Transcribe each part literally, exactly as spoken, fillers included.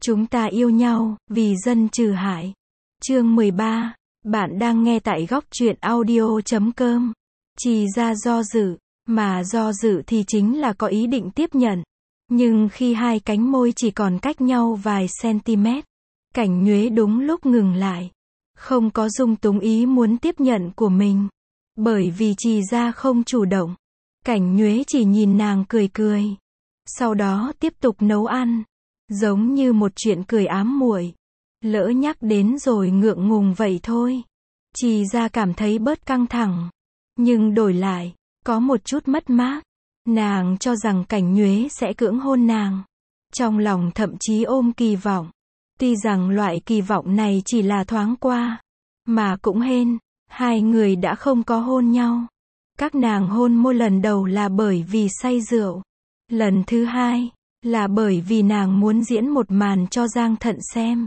Chúng ta yêu nhau, vì dân trừ hại. Chương mười ba, bạn đang nghe tại góc truyện audio chấm com. Trì ra do dự, mà do dự thì chính là có ý định tiếp nhận. Nhưng khi hai cánh môi chỉ còn cách nhau vài cm, Cảnh Nhuế đúng lúc ngừng lại. Không có dung túng ý muốn tiếp nhận của mình. Bởi vì Trì ra không chủ động. Cảnh Nhuế chỉ nhìn nàng cười cười. Sau đó tiếp tục nấu ăn. Giống như một chuyện cười ám muội. Lỡ nhắc đến rồi ngượng ngùng vậy thôi. Trì ra cảm thấy bớt căng thẳng. Nhưng đổi lại, có một chút mất mát. Nàng cho rằng Cảnh Nhuế sẽ cưỡng hôn nàng. Trong lòng thậm chí ôm kỳ vọng. Tuy rằng loại kỳ vọng này chỉ là thoáng qua. Mà cũng hên, hai người đã không có hôn nhau. Các nàng hôn môi lần đầu là bởi vì say rượu. Lần thứ hai, là bởi vì nàng muốn diễn một màn cho Giang Thận xem.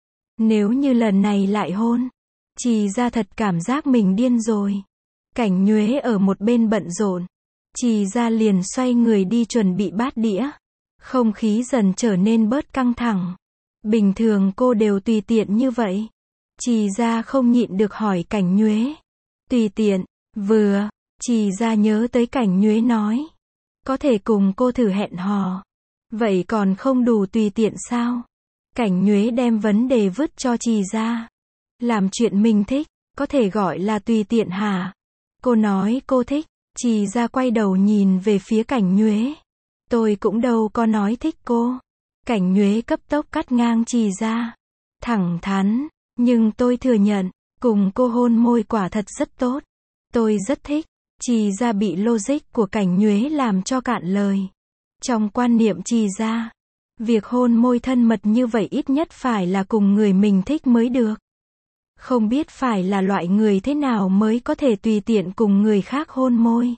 Nếu như lần này lại hôn, Trì ra thật cảm giác mình điên rồi. Cảnh Nhuế ở một bên bận rộn. Trì ra liền xoay người đi chuẩn bị bát đĩa. Không khí dần trở nên bớt căng thẳng. Bình thường cô đều tùy tiện như vậy. Trì ra không nhịn được hỏi Cảnh Nhuế. Tùy tiện, vừa, Trì ra nhớ tới Cảnh Nhuế nói. Có thể cùng cô thử hẹn hò. Vậy còn không đủ tùy tiện sao? Cảnh Nhuế đem vấn đề vứt cho Trì ra. Làm chuyện mình thích, có thể gọi là tùy tiện hả? Cô nói cô thích. Trì ra quay đầu nhìn về phía Cảnh Nhuế. Tôi cũng đâu có nói thích cô. Cảnh Nhuế cấp tốc cắt ngang Trì ra. Thẳng thắn, nhưng tôi thừa nhận, cùng cô hôn môi quả thật rất tốt. Tôi rất thích. Trì ra bị logic của Cảnh Nhuế làm cho cạn lời. Trong quan niệm Trì ra, việc hôn môi thân mật như vậy ít nhất phải là cùng người mình thích mới được. Không biết phải là loại người thế nào mới có thể tùy tiện cùng người khác hôn môi.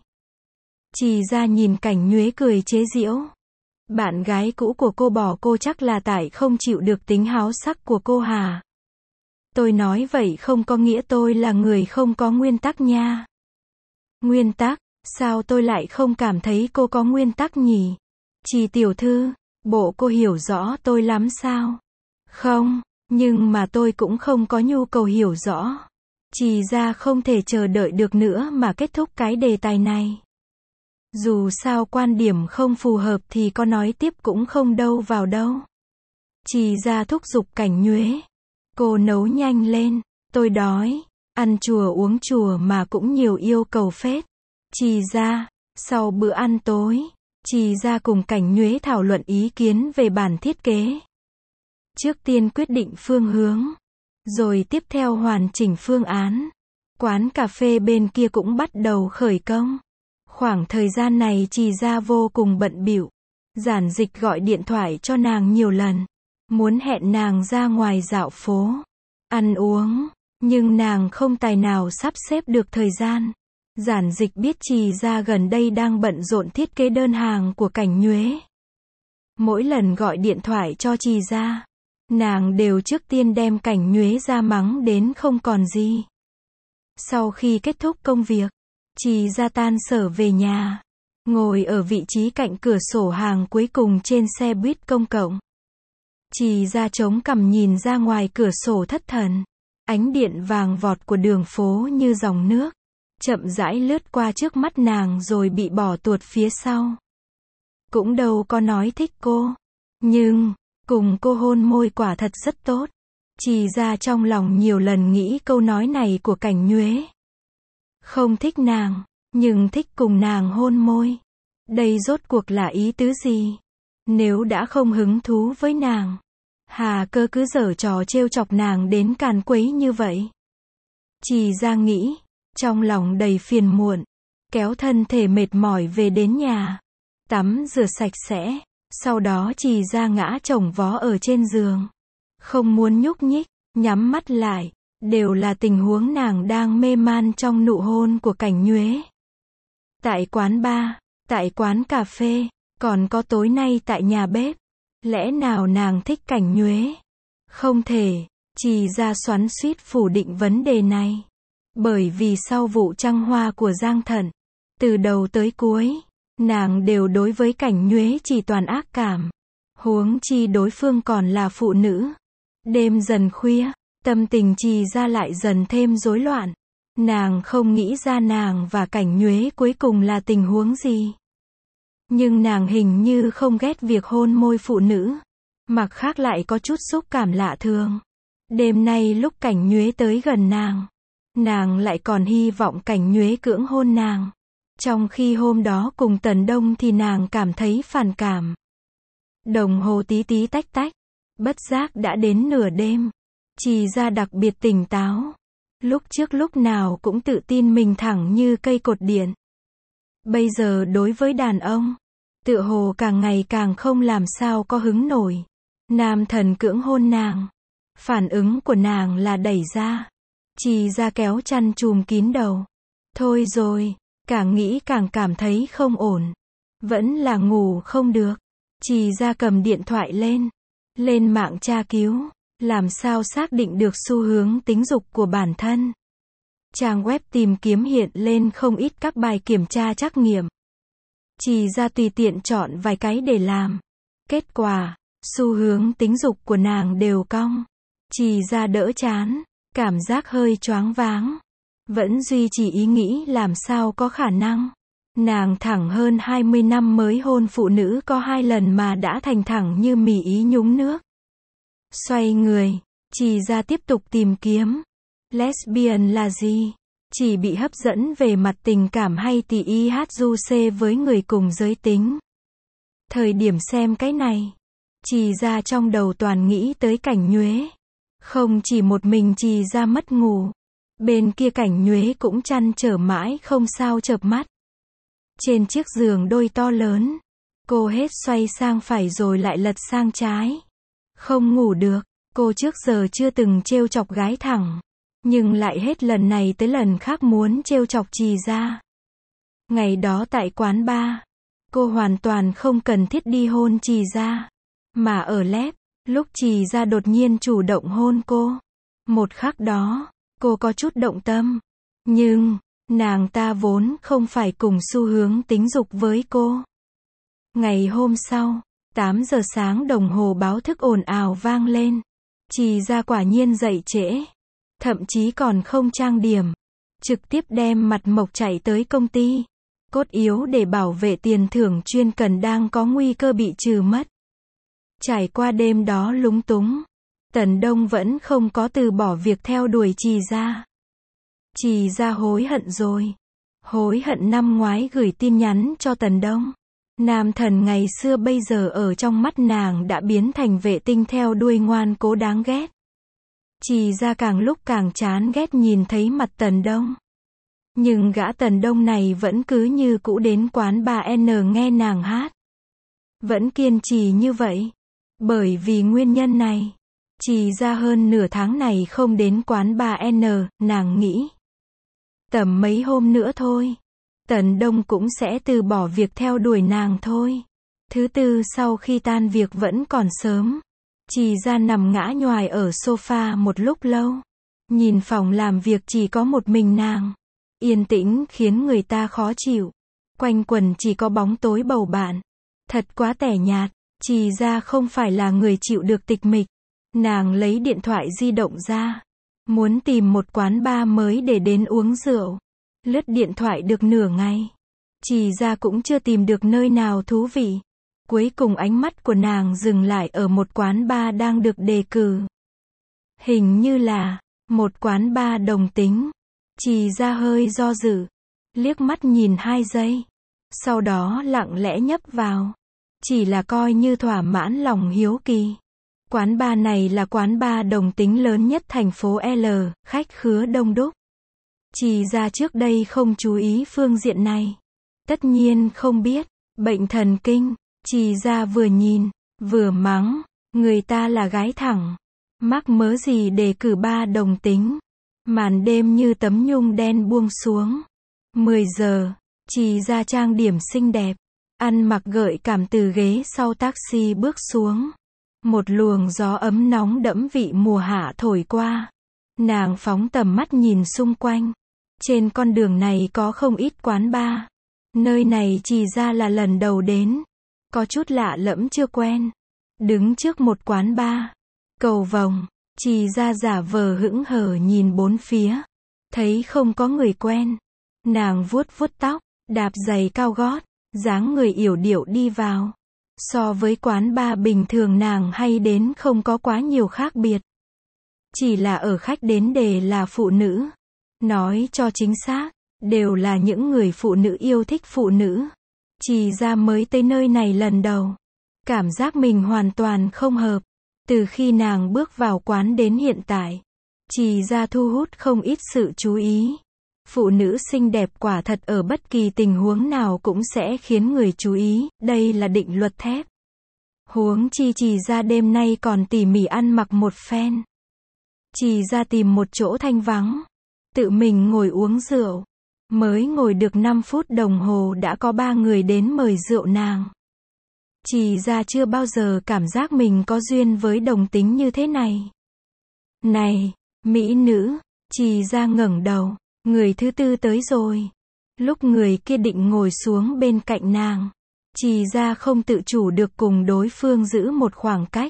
Trì ra nhìn Cảnh Nhuế cười chế giễu. Bạn gái cũ của cô bỏ cô chắc là tại không chịu được tính háo sắc của cô hả? Tôi nói vậy không có nghĩa tôi là người không có nguyên tắc nha. Nguyên tắc? Sao tôi lại không cảm thấy cô có nguyên tắc nhỉ? Trì tiểu thư, bộ cô hiểu rõ tôi lắm sao? Không, nhưng mà tôi cũng không có nhu cầu hiểu rõ. Trì ra không thể chờ đợi được nữa mà kết thúc cái đề tài này. Dù sao quan điểm không phù hợp thì có nói tiếp cũng không đâu vào đâu. Trì ra thúc giục Cảnh Nhuế. Cô nấu nhanh lên, tôi đói. Ăn chùa uống chùa mà cũng nhiều yêu cầu phết. Trì ra, sau bữa ăn tối, Trì ra cùng Cảnh Nhuế thảo luận ý kiến về bản thiết kế. Trước tiên quyết định phương hướng, rồi tiếp theo hoàn chỉnh phương án. Quán cà phê bên kia cũng bắt đầu khởi công. Khoảng thời gian này Trì ra vô cùng bận bịu. Giản Dịch gọi điện thoại cho nàng nhiều lần, muốn hẹn nàng ra ngoài dạo phố, ăn uống, nhưng nàng không tài nào sắp xếp được thời gian. Giản Dịch biết Trì ra gần đây đang bận rộn thiết kế đơn hàng của Cảnh Nhuế. Mỗi lần gọi điện thoại cho Trì ra, nàng đều trước tiên đem Cảnh Nhuế ra mắng đến không còn gì. Sau khi kết thúc công việc, Trì ra tan sở về nhà, ngồi ở vị trí cạnh cửa sổ hàng cuối cùng trên xe buýt công cộng. Trì ra chống cằm nhìn ra ngoài cửa sổ thất thần. Ánh điện vàng vọt của đường phố như dòng nước, chậm rãi lướt qua trước mắt nàng rồi bị bỏ tuột phía sau. Cũng đâu có nói thích cô, nhưng cùng cô hôn môi quả thật rất tốt. Trì ra trong lòng nhiều lần nghĩ câu nói này của Cảnh Nhuế. Không thích nàng, nhưng thích cùng nàng hôn môi. Đây rốt cuộc là ý tứ gì? Nếu đã không hứng thú với nàng, hà cơ cứ giở trò trêu chọc nàng đến càn quấy như vậy? Trì ra nghĩ, trong lòng đầy phiền muộn, kéo thân thể mệt mỏi về đến nhà, tắm rửa sạch sẽ, sau đó Trì ra ngã chồng vó ở trên giường, không muốn nhúc nhích, nhắm mắt lại, đều là tình huống nàng đang mê man trong nụ hôn của Cảnh Nhuế. Tại quán bar, tại quán cà phê, còn có tối nay tại nhà bếp. Lẽ nào nàng thích Cảnh Nhuế? Không thể. Trì ra xoắn xuýt phủ định vấn đề này. Bởi vì sau vụ trăng hoa của Giang Thận, từ đầu tới cuối, nàng đều đối với Cảnh Nhuế chỉ toàn ác cảm. Huống chi đối phương còn là phụ nữ. Đêm dần khuya, tâm tình Trì Gia lại dần thêm rối loạn. Nàng không nghĩ ra nàng và Cảnh Nhuế cuối cùng là tình huống gì. Nhưng nàng hình như không ghét việc hôn môi phụ nữ. Mặt khác lại có chút xúc cảm lạ thường. Đêm nay lúc Cảnh Nhuế tới gần nàng, nàng lại còn hy vọng Cảnh Nhuế cưỡng hôn nàng. Trong khi hôm đó cùng Tần Đông thì nàng cảm thấy phản cảm. Đồng hồ tí tí tách tách. Bất giác đã đến nửa đêm. Trì Gia đặc biệt tỉnh táo. Lúc trước lúc nào cũng tự tin mình thẳng như cây cột điện. Bây giờ đối với đàn ông, tựa hồ càng ngày càng không làm sao có hứng nổi. Nam thần cưỡng hôn nàng. Phản ứng của nàng là đẩy ra. Trì Gia kéo chăn chùm kín đầu. Thôi rồi, càng nghĩ càng cảm thấy không ổn. Vẫn là ngủ không được. Trì Gia cầm điện thoại lên. Lên mạng tra cứu. Làm sao xác định được xu hướng tính dục của bản thân. Trang web tìm kiếm hiện lên không ít các bài kiểm tra trắc nghiệm. Trì Gia tùy tiện chọn vài cái để làm. Kết quả, xu hướng tính dục của nàng đều cong. Trì Gia đỡ chán, cảm giác hơi choáng váng. Vẫn duy trì ý nghĩ làm sao có khả năng. Nàng thẳng hơn hai mươi năm mới hôn phụ nữ có hai lần mà đã thành thẳng như mì ý nhúng nước. Xoay người, Trì Gia tiếp tục tìm kiếm. Lesbian là gì? Chỉ bị hấp dẫn về mặt tình cảm hay tì i hát du xê với người cùng giới tính? Thời điểm xem cái này, Trì Gia trong đầu toàn nghĩ tới Cảnh Nhuế. Không chỉ một mình Trì Gia mất ngủ. Bên kia Cảnh Nhuế cũng trăn trở mãi không sao chợp mắt. Trên chiếc giường đôi to lớn, cô hết xoay sang phải rồi lại lật sang trái. Không ngủ được, cô trước giờ chưa từng trêu chọc gái thẳng. Nhưng lại hết lần này tới lần khác muốn trêu chọc Trì Gia. Ngày đó tại quán bar, cô hoàn toàn không cần thiết đi hôn Trì Gia. Mà ở lab, lúc Trì Gia đột nhiên chủ động hôn cô. Một khắc đó, cô có chút động tâm. Nhưng, nàng ta vốn không phải cùng xu hướng tính dục với cô. Ngày hôm sau, tám giờ sáng đồng hồ báo thức ồn ào vang lên. Trì Gia quả nhiên dậy trễ. Thậm chí còn không trang điểm. Trực tiếp đem mặt mộc chạy tới công ty. Cốt yếu để bảo vệ tiền thưởng chuyên cần đang có nguy cơ bị trừ mất. Trải qua đêm đó lúng túng, Tần Đông vẫn không có từ bỏ việc theo đuổi Trì Gia. Trì Gia hối hận rồi. Hối hận năm ngoái gửi tin nhắn cho Tần Đông. Nam thần ngày xưa bây giờ ở trong mắt nàng đã biến thành vệ tinh theo đuôi ngoan cố đáng ghét. Trì Gia càng lúc càng chán ghét nhìn thấy mặt Tần Đông. Nhưng gã Tần Đông này vẫn cứ như cũ đến quán bar N nghe nàng hát. Vẫn kiên trì như vậy. Bởi vì nguyên nhân này, Trì Gia hơn nửa tháng này không đến quán bar N, nàng nghĩ. Tầm mấy hôm nữa thôi, Tần Đông cũng sẽ từ bỏ việc theo đuổi nàng thôi. Thứ tư sau khi tan việc vẫn còn sớm. Trì Gia nằm ngã nhoài ở sofa một lúc lâu. Nhìn phòng làm việc chỉ có một mình nàng. Yên tĩnh khiến người ta khó chịu. Quanh quần chỉ có bóng tối bầu bạn. Thật quá tẻ nhạt. Trì Gia không phải là người chịu được tịch mịch. Nàng lấy điện thoại di động ra. Muốn tìm một quán bar mới để đến uống rượu. Lướt điện thoại được nửa ngày. Trì Gia cũng chưa tìm được nơi nào thú vị. Cuối cùng ánh mắt của nàng dừng lại ở một quán bar đang được đề cử. Hình như là một quán bar đồng tính. Trì Gia hơi do dự. Liếc mắt nhìn hai giây. Sau đó lặng lẽ nhấp vào. Chỉ là coi như thỏa mãn lòng hiếu kỳ. Quán bar này là quán bar đồng tính lớn nhất thành phố L, khách khứa đông đúc. Trì Gia trước đây không chú ý phương diện này. Tất nhiên không biết. Bệnh thần kinh. Trì Gia vừa nhìn, vừa mắng. Người ta là gái thẳng. Mắc mớ gì để cử ba đồng tính. Màn đêm như tấm nhung đen buông xuống. mười giờ, Trì Gia trang điểm xinh đẹp. Ăn mặc gợi cảm từ ghế sau taxi bước xuống. Một luồng gió ấm nóng đẫm vị mùa hạ thổi qua. Nàng phóng tầm mắt nhìn xung quanh. Trên con đường này có không ít quán bar. Nơi này Trì Gia là lần đầu đến. Có chút lạ lẫm chưa quen. đứng trước một quán bar, cầu vồng, Trì Gia giả vờ hững hờ nhìn bốn phía, thấy không có người quen, nàng vuốt vuốt tóc, đạp giày cao gót, dáng người yểu điệu đi vào. So với quán bar bình thường nàng hay đến không có quá nhiều khác biệt. Chỉ là ở khách đến đề là phụ nữ. Nói cho chính xác, đều là những người phụ nữ yêu thích phụ nữ. Trì Gia mới tới nơi này lần đầu. Cảm giác mình hoàn toàn không hợp. Từ khi nàng bước vào quán đến hiện tại, Trì Gia thu hút không ít sự chú ý. Phụ nữ xinh đẹp quả thật ở bất kỳ tình huống nào cũng sẽ khiến người chú ý, đây là định luật thép. Huống chi Trì Gia đêm nay còn tỉ mỉ ăn mặc một phen. Trì Gia tìm một chỗ thanh vắng, tự mình ngồi uống rượu. Mới ngồi được năm phút đồng hồ đã có ba người đến mời rượu nàng. Trì Gia chưa bao giờ cảm giác mình có duyên với đồng tính như thế này. Này, mỹ nữ, Trì Gia ngẩng đầu, người thứ tư tới rồi. Lúc người kia định ngồi xuống bên cạnh nàng, Trì Gia không tự chủ được cùng đối phương giữ một khoảng cách.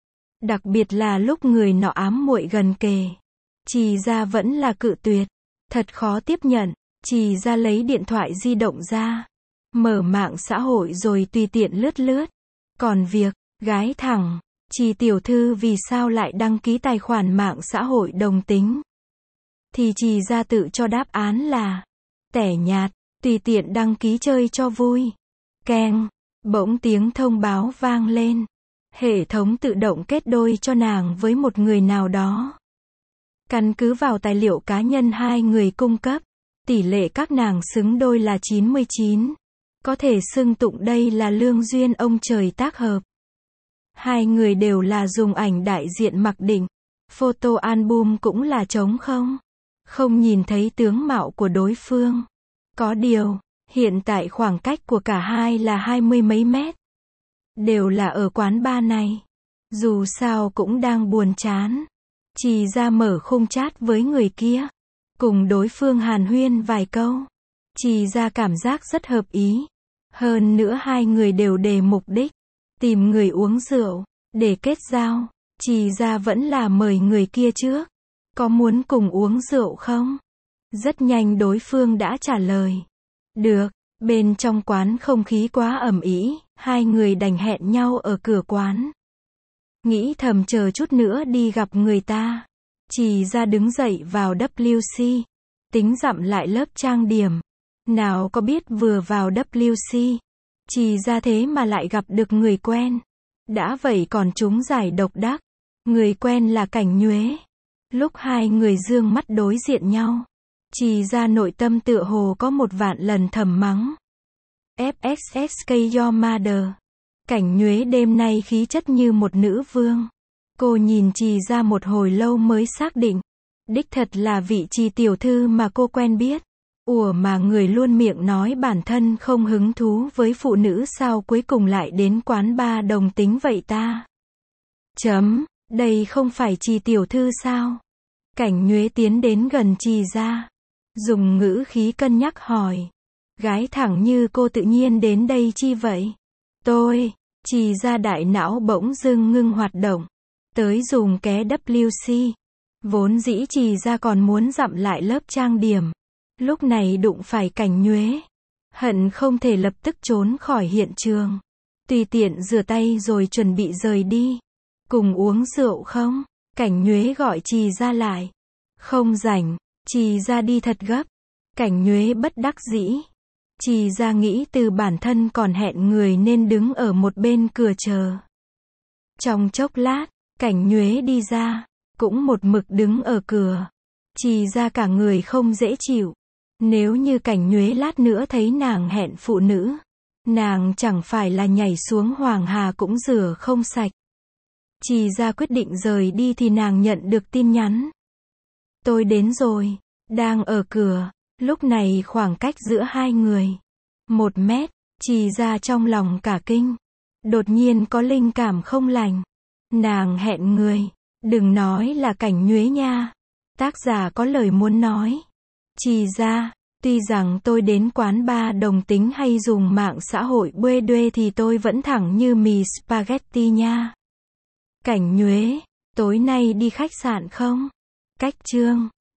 Đặc biệt là lúc người nọ ám muội gần kề, Trì Gia vẫn là cự tuyệt. Thật khó tiếp nhận. Trì Gia lấy điện thoại di động ra, mở mạng xã hội rồi tùy tiện lướt lướt. Còn việc, gái thẳng, Trì tiểu thư vì sao lại đăng ký tài khoản mạng xã hội đồng tính? Thì Trì Gia tự cho đáp án là tẻ nhạt, tùy tiện đăng ký chơi cho vui. Keng, bỗng tiếng thông báo vang lên. Hệ thống tự động kết đôi cho nàng với một người nào đó. Căn cứ vào tài liệu cá nhân hai người cung cấp, tỷ lệ các nàng xứng đôi là chín mươi chín. Có thể xưng tụng đây là lương duyên ông trời tác hợp. Hai người đều là dùng ảnh đại diện mặc định. Photo album cũng là trống không. Không nhìn thấy tướng mạo của đối phương. Có điều, hiện tại khoảng cách của cả hai là hai mươi mấy mét. Đều là ở quán bar này. Dù sao cũng đang buồn chán. Trì Gia mở khung chat với người kia. Cùng đối phương hàn huyên vài câu. Trì Gia cảm giác rất hợp ý. Hơn nữa hai người đều đề mục đích. Tìm người uống rượu. Để kết giao. Trì Gia vẫn là mời người kia trước. Có muốn cùng uống rượu không? Rất nhanh đối phương đã trả lời. Được. Bên trong quán không khí quá ầm ĩ. Hai người đành hẹn nhau ở cửa quán. Nghĩ thầm chờ chút nữa đi gặp người ta. Trì Gia đứng dậy vào W C. Tính dặm lại lớp trang điểm. Nào có biết vừa vào W C. Trì Gia thế mà lại gặp được người quen. Đã vậy còn trúng giải độc đắc. Người quen là Cảnh Nhuế. Lúc hai người dương mắt đối diện nhau, Trì Gia nội tâm tựa hồ có một vạn lần thầm mắng. ép ét ét ca your mother. Cảnh Nhuế đêm nay khí chất như một nữ vương. Cô nhìn Trì Gia một hồi lâu mới xác định. Đích thật là vị Trì tiểu thư mà cô quen biết. Ủa mà người luôn miệng nói bản thân không hứng thú với phụ nữ sao cuối cùng lại đến quán bar đồng tính vậy ta? Chấm, đây không phải Trì tiểu thư sao? Cảnh Nhuế tiến đến gần Trì Gia. Dùng ngữ khí cân nhắc hỏi. Gái thẳng như cô tự nhiên đến đây chi vậy? Tôi, Trì Gia đại não bỗng dưng ngưng hoạt động. Tới dùng ké W C. Vốn dĩ Trì Gia còn muốn dặm lại lớp trang điểm. Lúc này đụng phải Cảnh Nhuế. Hận không thể lập tức trốn khỏi hiện trường. Tùy tiện rửa tay rồi chuẩn bị rời đi. Cùng uống rượu không? Cảnh Nhuế gọi Trì Gia lại. Không rảnh, Trì Gia đi thật gấp. Cảnh Nhuế bất đắc dĩ. Trì Gia nghĩ từ bản thân còn hẹn người nên đứng ở một bên cửa chờ. Trong chốc lát, Cảnh Nhuế đi ra, cũng một mực đứng ở cửa. Trì Gia cả người không dễ chịu. Nếu như Cảnh Nhuế lát nữa thấy nàng hẹn phụ nữ, nàng chẳng phải là nhảy xuống Hoàng Hà cũng rửa không sạch. Trì Gia quyết định rời đi thì nàng nhận được tin nhắn. Tôi đến rồi, đang ở cửa. Lúc này khoảng cách giữa hai người một mét, Trì Gia trong lòng cả kinh. Đột nhiên có linh cảm không lành. Nàng hẹn người, đừng nói là Cảnh Nhuế nha. Tác giả có lời muốn nói. Trì Gia, Tuy rằng tôi đến quán bar đồng tính hay dùng mạng xã hội buê đuê thì tôi vẫn thẳng như mì spaghetti nha. Cảnh Nhuế, tối nay đi khách sạn không? Cách Chương